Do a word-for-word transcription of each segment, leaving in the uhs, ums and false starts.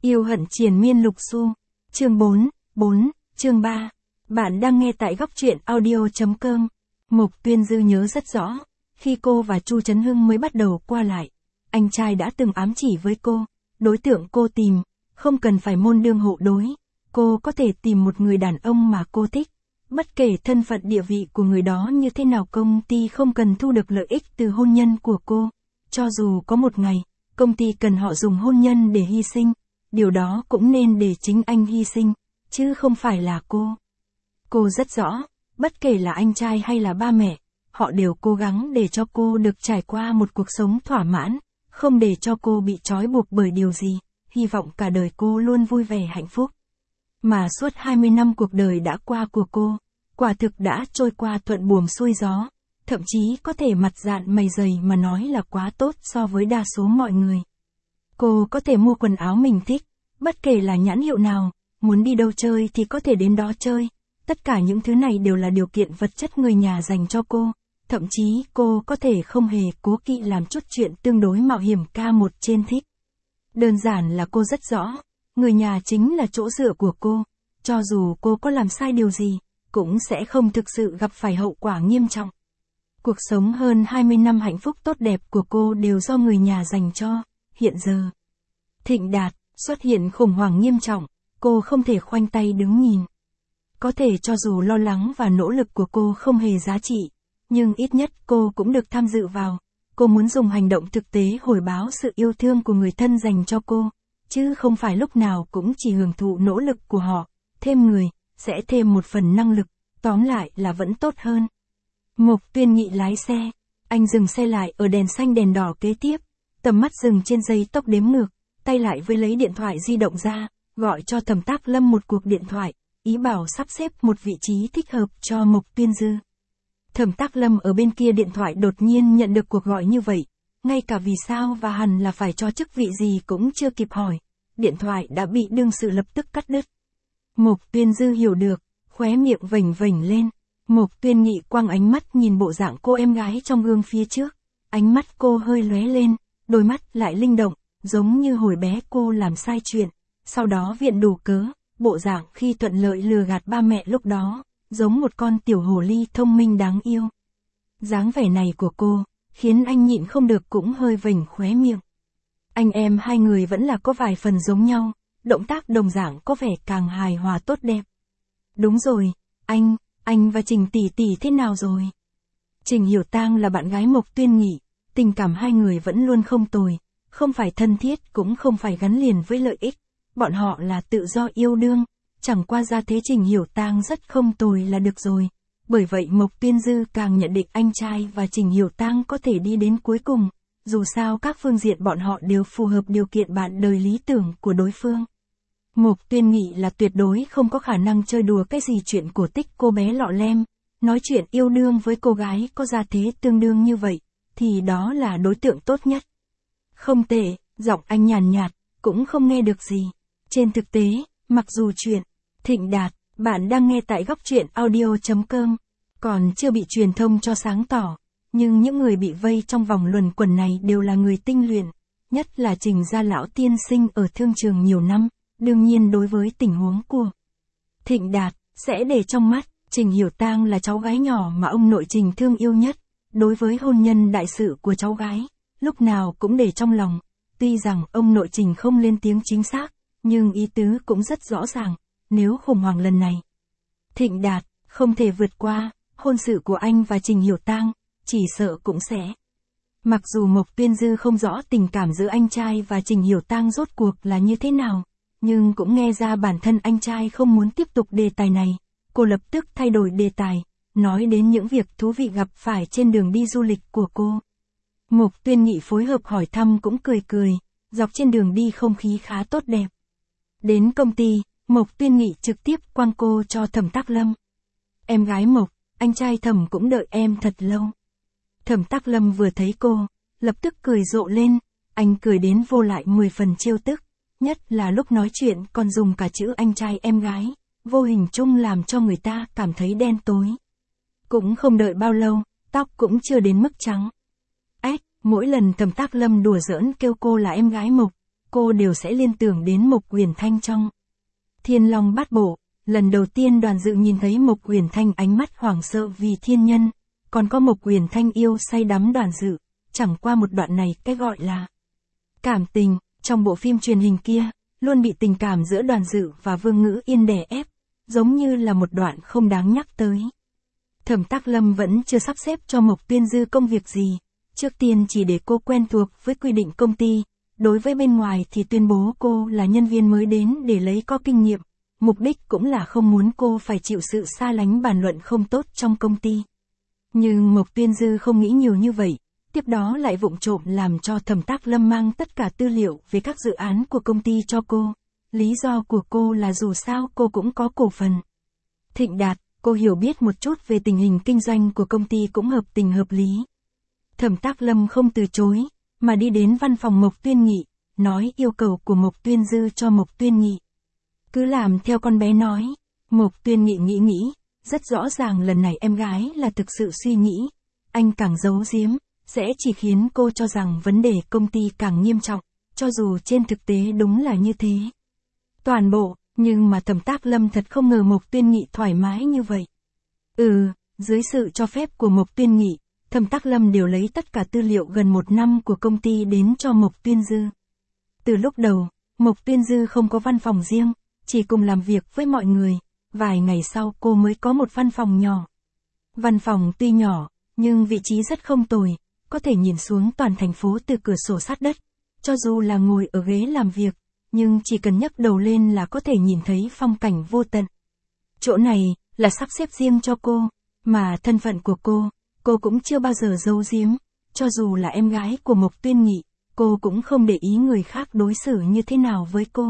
Yêu hận triền miên lục xu. Chương bốn, bốn, chương ba. Bạn đang nghe tại góc truyện audio.com. Mộc Tuyên Dư nhớ rất rõ, khi cô và Chu Trấn Hưng mới bắt đầu qua lại, anh trai đã từng ám chỉ với cô, đối tượng cô tìm, không cần phải môn đương hộ đối, cô có thể tìm một người đàn ông mà cô thích. Bất kể thân phận địa vị của người đó như thế nào, công ty không cần thu được lợi ích từ hôn nhân của cô. Cho dù có một ngày, công ty cần họ dùng hôn nhân để hy sinh, điều đó cũng nên để chính anh hy sinh, chứ không phải là cô. Cô rất rõ, bất kể là anh trai hay là ba mẹ, họ đều cố gắng để cho cô được trải qua một cuộc sống thỏa mãn, không để cho cô bị trói buộc bởi điều gì, hy vọng cả đời cô luôn vui vẻ hạnh phúc. Mà suốt hai mươi năm cuộc đời đã qua của cô, quả thực đã trôi qua thuận buồm xuôi gió, thậm chí có thể mặt dạn mày dày mà nói là quá tốt so với đa số mọi người. Cô có thể mua quần áo mình thích, bất kể là nhãn hiệu nào, muốn đi đâu chơi thì có thể đến đó chơi, tất cả những thứ này đều là điều kiện vật chất người nhà dành cho cô, thậm chí cô có thể không hề cố kỵ làm chút chuyện tương đối mạo hiểm ca một trên thích. Đơn giản là cô rất rõ, người nhà chính là chỗ dựa của cô, cho dù cô có làm sai điều gì, cũng sẽ không thực sự gặp phải hậu quả nghiêm trọng. Cuộc sống hơn hai mươi năm hạnh phúc tốt đẹp của cô đều do người nhà dành cho, hiện giờ. Thịnh Đạt xuất hiện khủng hoảng nghiêm trọng, cô không thể khoanh tay đứng nhìn. Có thể cho dù lo lắng và nỗ lực của cô không hề giá trị, nhưng ít nhất cô cũng được tham dự vào. Cô muốn dùng hành động thực tế hồi báo sự yêu thương của người thân dành cho cô, chứ không phải lúc nào cũng chỉ hưởng thụ nỗ lực của họ, thêm người, sẽ thêm một phần năng lực, tóm lại là vẫn tốt hơn. Mộc Tuyên Nghị lái xe, anh dừng xe lại ở đèn xanh đèn đỏ kế tiếp, tầm mắt dừng trên dây tốc đếm ngược, tay lại với lấy điện thoại di động ra, gọi cho Thẩm Tác Lâm một cuộc điện thoại, ý bảo sắp xếp một vị trí thích hợp cho Mộc Tuyên Dư. Thẩm Tác Lâm ở bên kia điện thoại đột nhiên nhận được cuộc gọi như vậy, ngay cả vì sao và hẳn là phải cho chức vị gì cũng chưa kịp hỏi, điện thoại đã bị đương sự lập tức cắt đứt. Mộc Tuyên Dư hiểu được, khóe miệng vểnh vểnh lên. Mộc Tuyên Nghị quăng ánh mắt nhìn bộ dạng cô em gái trong gương phía trước, ánh mắt cô hơi lóe lên, đôi mắt lại linh động, giống như hồi bé cô làm sai chuyện, sau đó viện đủ cớ, bộ dạng khi thuận lợi lừa gạt ba mẹ lúc đó, giống một con tiểu hồ ly thông minh đáng yêu. Dáng vẻ này của cô, khiến anh nhịn không được cũng hơi vểnh khóe miệng. Anh em hai người vẫn là có vài phần giống nhau, động tác đồng dạng có vẻ càng hài hòa tốt đẹp. Đúng rồi, anh, anh và Trình tỷ tỷ thế nào rồi? Trình Hiểu Tang là bạn gái Mộc Tuyên Nghị, tình cảm hai người vẫn luôn không tồi, không phải thân thiết cũng không phải gắn liền với lợi ích, bọn họ là tự do yêu đương, chẳng qua ra thế Trình Hiểu Tang rất không tồi là được rồi. Bởi vậy Mộc Tuyên Dư càng nhận định anh trai và Trình Hiểu Tang có thể đi đến cuối cùng, dù sao các phương diện bọn họ đều phù hợp điều kiện bạn đời lý tưởng của đối phương. Mộc Tuyên Nghị là tuyệt đối không có khả năng chơi đùa cái gì chuyện cổ tích cô bé lọ lem, nói chuyện yêu đương với cô gái có gia thế tương đương như vậy, thì đó là đối tượng tốt nhất. Không tệ, giọng anh nhàn nhạt, cũng không nghe được gì. Trên thực tế, mặc dù chuyện Thịnh Đạt, bạn đang nghe tại góc truyện audio.com, còn chưa bị truyền thông cho sáng tỏ, nhưng những người bị vây trong vòng luẩn quẩn này đều là người tinh luyện, nhất là Trình gia lão tiên sinh ở thương trường nhiều năm. Đương nhiên đối với tình huống của Thịnh Đạt, sẽ để trong mắt, Trình Hiểu Tang là cháu gái nhỏ mà ông nội Trình thương yêu nhất, đối với hôn nhân đại sự của cháu gái, lúc nào cũng để trong lòng, tuy rằng ông nội Trình không lên tiếng chính xác, nhưng ý tứ cũng rất rõ ràng, nếu khủng hoảng lần này Thịnh Đạt không thể vượt qua, hôn sự của anh và Trình Hiểu Tang, chỉ sợ cũng sẽ. Mặc dù Mộc Tuyên Dư không rõ tình cảm giữa anh trai và Trình Hiểu Tang rốt cuộc là như thế nào, nhưng cũng nghe ra bản thân anh trai không muốn tiếp tục đề tài này, cô lập tức thay đổi đề tài, nói đến những việc thú vị gặp phải trên đường đi du lịch của cô. Mộc Tuyên Nghị phối hợp hỏi thăm cũng cười cười, dọc trên đường đi không khí khá tốt đẹp. Đến công ty, Mộc Tuyên Nghị trực tiếp quăng cô cho Thẩm Tác Lâm. Em gái Mộc, anh trai Thẩm cũng đợi em thật lâu. Thẩm Tác Lâm vừa thấy cô, lập tức cười rộ lên, anh cười đến vô lại mười phần trêu tức. Nhất là lúc nói chuyện còn dùng cả chữ anh trai em gái, vô hình chung làm cho người ta cảm thấy đen tối. Cũng không đợi bao lâu, tóc cũng chưa đến mức trắng. Ếch, mỗi lần Thẩm Tác Lâm đùa giỡn kêu cô là em gái Mộc, cô đều sẽ liên tưởng đến Mộc Uyển Thanh trong Thiên Long Bát Bộ. Lần đầu tiên Đoàn Dự nhìn thấy Mộc Uyển Thanh ánh mắt hoảng sợ vì thiên nhân, còn có Mộc Uyển Thanh yêu say đắm Đoàn Dự, chẳng qua một đoạn này cái gọi là cảm tình, trong bộ phim truyền hình kia, luôn bị tình cảm giữa Đoàn Dự và Vương Ngữ Yên đè ép, giống như là một đoạn không đáng nhắc tới. Thẩm Tắc Lâm vẫn chưa sắp xếp cho Mộc Tuyên Dư công việc gì, trước tiên chỉ để cô quen thuộc với quy định công ty, đối với bên ngoài thì tuyên bố cô là nhân viên mới đến để lấy có kinh nghiệm, mục đích cũng là không muốn cô phải chịu sự xa lánh bàn luận không tốt trong công ty. Nhưng Mộc Tuyên Dư không nghĩ nhiều như vậy, tiếp đó lại vụng trộm làm cho Thẩm Tắc Lâm mang tất cả tư liệu về các dự án của công ty cho cô. Lý do của cô là dù sao cô cũng có cổ phần. Thịnh Đạt, cô hiểu biết một chút về tình hình kinh doanh của công ty cũng hợp tình hợp lý. Thẩm Tắc Lâm không từ chối, mà đi đến văn phòng Mộc Tuyên Nghị, nói yêu cầu của Mộc Tuyên Dư cho Mộc Tuyên Nghị. Cứ làm theo con bé nói. Mộc Tuyên Nghị nghĩ nghĩ, rất rõ ràng lần này em gái là thực sự suy nghĩ. Anh càng giấu giếm, sẽ chỉ khiến cô cho rằng vấn đề công ty càng nghiêm trọng, cho dù trên thực tế đúng là như thế. Toàn bộ, nhưng mà Thẩm Tắc Lâm thật không ngờ Mộc Tuyên Nghị thoải mái như vậy. Ừ, dưới sự cho phép của Mộc Tuyên Nghị, Thẩm Tắc Lâm đều lấy tất cả tư liệu gần một năm của công ty đến cho Mộc Tuyên Dư. Từ lúc đầu, Mộc Tuyên Dư không có văn phòng riêng, chỉ cùng làm việc với mọi người, vài ngày sau cô mới có một văn phòng nhỏ. Văn phòng tuy nhỏ, nhưng vị trí rất không tồi, có thể nhìn xuống toàn thành phố từ cửa sổ sát đất, cho dù là ngồi ở ghế làm việc, nhưng chỉ cần nhấc đầu lên là có thể nhìn thấy phong cảnh vô tận. Chỗ này, là sắp xếp riêng cho cô, mà thân phận của cô, cô cũng chưa bao giờ giấu giếm, cho dù là em gái của Mộc Tuyên Nghị, cô cũng không để ý người khác đối xử như thế nào với cô.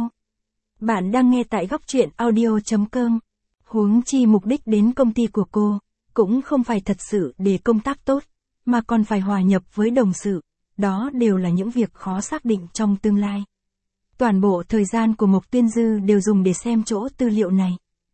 Bạn đang nghe tại góc truyện audio chấm com. Huống chi mục đích đến công ty của cô, cũng không phải thật sự để công tác tốt, mà còn phải hòa nhập với đồng sự, đó đều là những việc khó xác định trong tương lai. Toàn bộ thời gian của Mộc Tuyên Dư đều dùng để xem chỗ tư liệu này.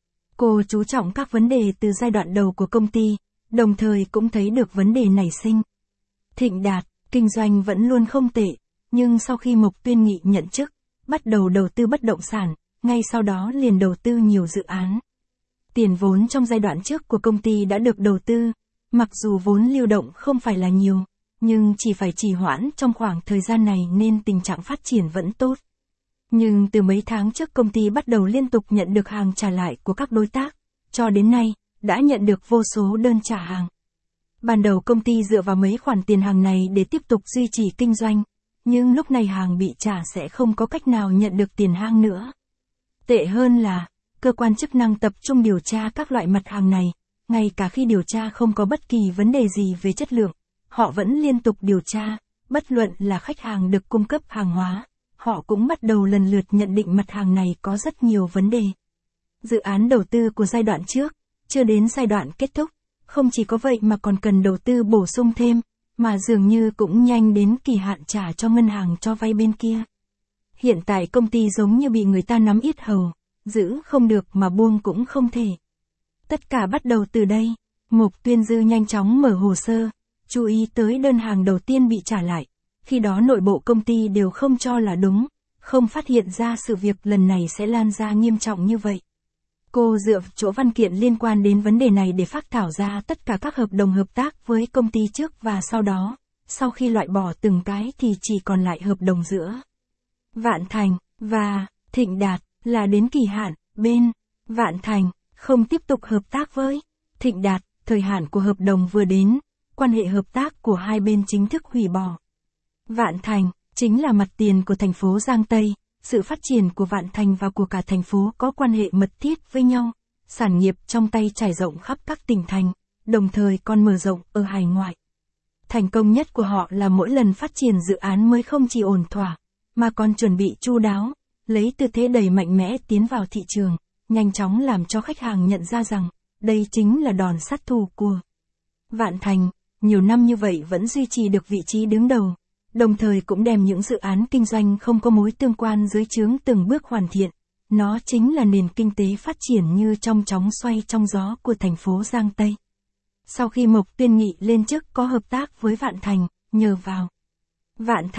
Cô chú trọng các vấn đề từ giai đoạn đầu của công ty, đồng thời cũng thấy được vấn đề nảy sinh. Thịnh Đạt, kinh doanh vẫn luôn không tệ, nhưng sau khi Mộc Tuyên Nghị nhận chức, bắt đầu đầu tư bất động sản, ngay sau đó liền đầu tư nhiều dự án. Tiền vốn trong giai đoạn trước của công ty đã được đầu tư, mặc dù vốn lưu động không phải là nhiều, nhưng chỉ phải trì hoãn trong khoảng thời gian này nên tình trạng phát triển vẫn tốt. Nhưng từ mấy tháng trước công ty bắt đầu liên tục nhận được hàng trả lại của các đối tác, cho đến nay, đã nhận được vô số đơn trả hàng. Ban đầu công ty dựa vào mấy khoản tiền hàng này để tiếp tục duy trì kinh doanh, nhưng lúc này hàng bị trả sẽ không có cách nào nhận được tiền hàng nữa. Tệ hơn là, cơ quan chức năng tập trung điều tra các loại mặt hàng này, ngay cả khi điều tra không có bất kỳ vấn đề gì về chất lượng, họ vẫn liên tục điều tra, bất luận là khách hàng được cung cấp hàng hóa, họ cũng bắt đầu lần lượt nhận định mặt hàng này có rất nhiều vấn đề. Dự án đầu tư của giai đoạn trước, chưa đến giai đoạn kết thúc, không chỉ có vậy mà còn cần đầu tư bổ sung thêm, mà dường như cũng nhanh đến kỳ hạn trả cho ngân hàng cho vay bên kia. Hiện tại công ty giống như bị người ta nắm yết hầu, giữ không được mà buông cũng không thể. Tất cả bắt đầu từ đây, Mộc Tuyên Dư nhanh chóng mở hồ sơ, chú ý tới đơn hàng đầu tiên bị trả lại. Khi đó nội bộ công ty đều không cho là đúng, không phát hiện ra sự việc lần này sẽ lan ra nghiêm trọng như vậy. Cô dựa chỗ văn kiện liên quan đến vấn đề này để phác thảo ra tất cả các hợp đồng hợp tác với công ty trước và sau đó, sau khi loại bỏ từng cái thì chỉ còn lại hợp đồng giữa Vạn Thành và Thịnh Đạt là đến kỳ hạn, bên Vạn Thành không tiếp tục hợp tác với Thịnh Đạt, thời hạn của hợp đồng vừa đến, quan hệ hợp tác của hai bên chính thức hủy bỏ. Vạn Thành chính là mặt tiền của thành phố Giang Tây, sự phát triển của Vạn Thành và của cả thành phố có quan hệ mật thiết với nhau, sản nghiệp trong tay trải rộng khắp các tỉnh thành, đồng thời còn mở rộng ở hải ngoại. Thành công nhất của họ là mỗi lần phát triển dự án mới không chỉ ổn thỏa, mà còn chuẩn bị chu đáo, lấy tư thế đầy mạnh mẽ tiến vào thị trường, nhanh chóng làm cho khách hàng nhận ra rằng, đây chính là đòn sát thủ của Vạn Thành, nhiều năm như vậy vẫn duy trì được vị trí đứng đầu, đồng thời cũng đem những dự án kinh doanh không có mối tương quan dưới trướng từng bước hoàn thiện. Nó chính là nền kinh tế phát triển như trong chóng xoay trong gió của thành phố Giang Tây. Sau khi Mộc Tuyên Nghị lên chức có hợp tác với Vạn Thành, nhờ vào Vạn Thành,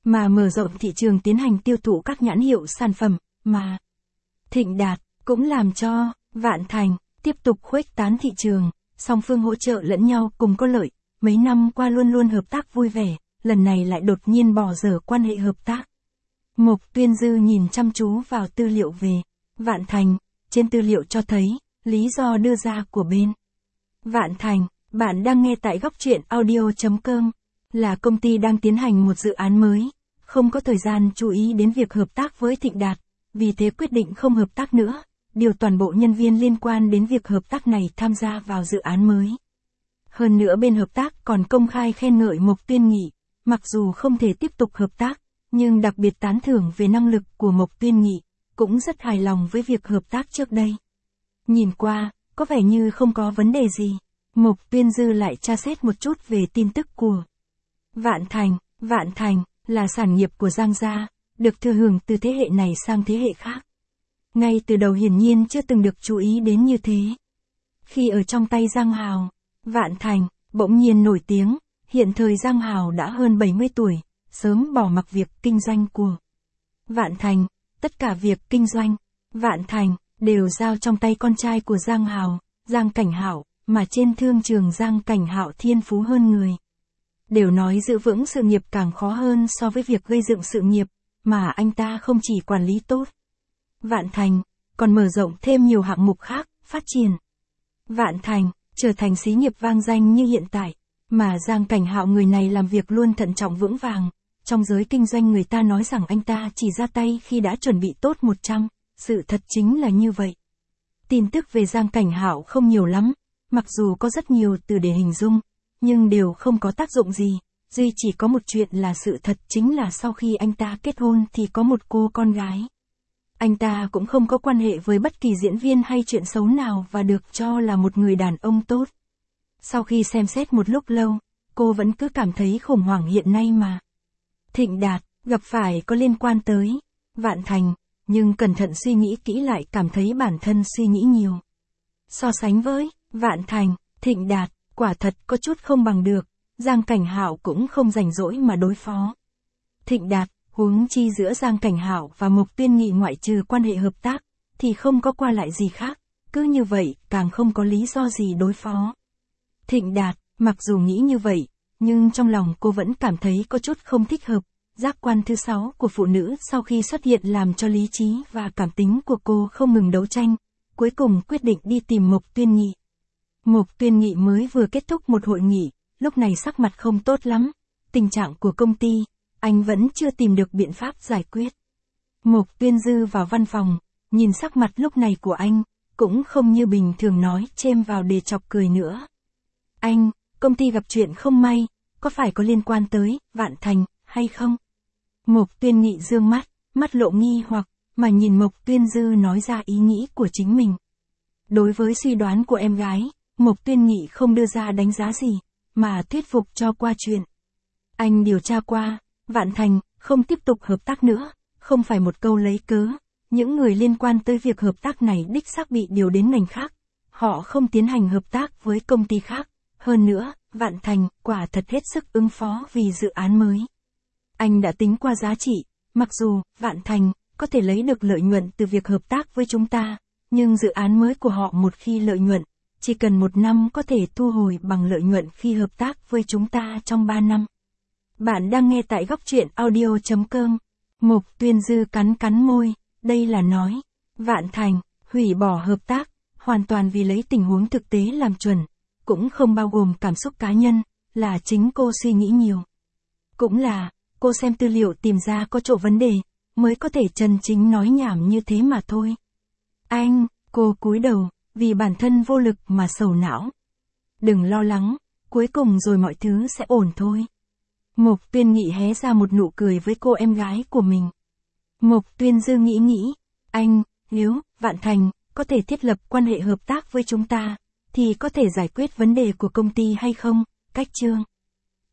mà mở rộng thị trường tiến hành tiêu thụ các nhãn hiệu sản phẩm, mà Thịnh Đạt cũng làm cho Vạn Thành tiếp tục khuếch tán thị trường, song phương hỗ trợ lẫn nhau cùng có lợi, mấy năm qua luôn luôn hợp tác vui vẻ, lần này lại đột nhiên bỏ dở quan hệ hợp tác. Mộc Tuyên Dư nhìn chăm chú vào tư liệu về Vạn Thành, trên tư liệu cho thấy, lý do đưa ra của bên Vạn Thành, bạn đang nghe tại góc truyện audio chấm com, là công ty đang tiến hành một dự án mới, không có thời gian chú ý đến việc hợp tác với Thịnh Đạt, vì thế quyết định không hợp tác nữa, điều toàn bộ nhân viên liên quan đến việc hợp tác này tham gia vào dự án mới. Hơn nữa bên hợp tác còn công khai khen ngợi Mộc Tuyên Nghị, mặc dù không thể tiếp tục hợp tác, nhưng đặc biệt tán thưởng về năng lực của Mộc Tuyên Nghị, cũng rất hài lòng với việc hợp tác trước đây. Nhìn qua, có vẻ như không có vấn đề gì, Mộc Tuyên Dư lại tra xét một chút về tin tức của Vạn Thành. Vạn Thành là sản nghiệp của Giang gia, được thừa hưởng từ thế hệ này sang thế hệ khác. Ngay từ đầu hiển nhiên chưa từng được chú ý đến như thế. Khi ở trong tay Giang Hào, Vạn Thành bỗng nhiên nổi tiếng, hiện thời Giang Hào đã hơn bảy mươi tuổi, sớm bỏ mặc việc kinh doanh của Vạn Thành, tất cả việc kinh doanh, Vạn Thành đều giao trong tay con trai của Giang Hào, Giang Cảnh Hạo, mà trên thương trường Giang Cảnh Hạo thiên phú hơn người. Đều nói giữ vững sự nghiệp càng khó hơn so với việc gây dựng sự nghiệp, mà anh ta không chỉ quản lý tốt Vạn Thành, còn mở rộng thêm nhiều hạng mục khác, phát triển Vạn Thành, trở thành xí nghiệp vang danh như hiện tại, mà Giang Cảnh Hạo người này làm việc luôn thận trọng vững vàng, trong giới kinh doanh người ta nói rằng anh ta chỉ ra tay khi đã chuẩn bị tốt một trăm, sự thật chính là như vậy. Tin tức về Giang Cảnh Hạo không nhiều lắm, mặc dù có rất nhiều từ để hình dung, nhưng đều không có tác dụng gì, duy chỉ có một chuyện là sự thật chính là sau khi anh ta kết hôn thì có một cô con gái. Anh ta cũng không có quan hệ với bất kỳ diễn viên hay chuyện xấu nào và được cho là một người đàn ông tốt. Sau khi xem xét một lúc lâu, cô vẫn cứ cảm thấy khủng hoảng hiện nay mà Thịnh Đạt gặp phải có liên quan tới Vạn Thành, nhưng cẩn thận suy nghĩ kỹ lại cảm thấy bản thân suy nghĩ nhiều. So sánh với Vạn Thành, Thịnh Đạt quả thật có chút không bằng được, Giang Cảnh Hạo cũng không rảnh rỗi mà đối phó Thịnh Đạt, huống chi giữa Giang Cảnh Hạo và Mộc Tuyên Nghị ngoại trừ quan hệ hợp tác, thì không có qua lại gì khác, cứ như vậy càng không có lý do gì đối phó Thịnh Đạt. Mặc dù nghĩ như vậy, nhưng trong lòng cô vẫn cảm thấy có chút không thích hợp, giác quan thứ sáu của phụ nữ sau khi xuất hiện làm cho lý trí và cảm tính của cô không ngừng đấu tranh, cuối cùng quyết định đi tìm Mộc Tuyên Nghị. Mộc Tuyên Nghị mới vừa kết thúc một hội nghị, lúc này sắc mặt không tốt lắm, tình trạng của công ty, anh vẫn chưa tìm được biện pháp giải quyết. Mộc Tuyên Dư vào văn phòng, nhìn sắc mặt lúc này của anh, cũng không như bình thường nói chêm vào để chọc cười nữa. Anh, công ty gặp chuyện không may, có phải có liên quan tới Vạn Thành hay không? Mộc Tuyên Nghị dương mắt, mắt lộ nghi hoặc, mà nhìn Mộc Tuyên Dư nói ra ý nghĩ của chính mình. Đối với suy đoán của em gái, Mộc Tuyên Nghị không đưa ra đánh giá gì, mà thuyết phục cho qua chuyện. Anh điều tra qua, Vạn Thành không tiếp tục hợp tác nữa, không phải một câu lấy cớ, những người liên quan tới việc hợp tác này đích xác bị điều đến ngành khác, họ không tiến hành hợp tác với công ty khác. Hơn nữa, Vạn Thành quả thật hết sức ứng phó vì dự án mới. Anh đã tính qua giá trị, mặc dù Vạn Thành có thể lấy được lợi nhuận từ việc hợp tác với chúng ta, nhưng dự án mới của họ một khi lợi nhuận, chỉ cần một năm có thể thu hồi bằng lợi nhuận khi hợp tác với chúng ta trong ba năm. Bạn đang nghe tại góc truyện audio chấm com. Mộc Tuyên Dư cắn cắn môi, đây là nói, Vạn Thành hủy bỏ hợp tác, hoàn toàn vì lấy tình huống thực tế làm chuẩn. Cũng không bao gồm cảm xúc cá nhân, là chính cô suy nghĩ nhiều. Cũng là, cô xem tư liệu tìm ra có chỗ vấn đề, mới có thể chân chính nói nhảm như thế mà thôi. Anh, cô cúi đầu, vì bản thân vô lực mà sầu não. Đừng lo lắng, cuối cùng rồi mọi thứ sẽ ổn thôi. Mộc Tuyên Nghị hé ra một nụ cười với cô em gái của mình. Mộc Tuyên Dư nghĩ nghĩ, anh, nếu Vạn Thành có thể thiết lập quan hệ hợp tác với chúng ta, thì có thể giải quyết vấn đề của công ty hay không? Cách chương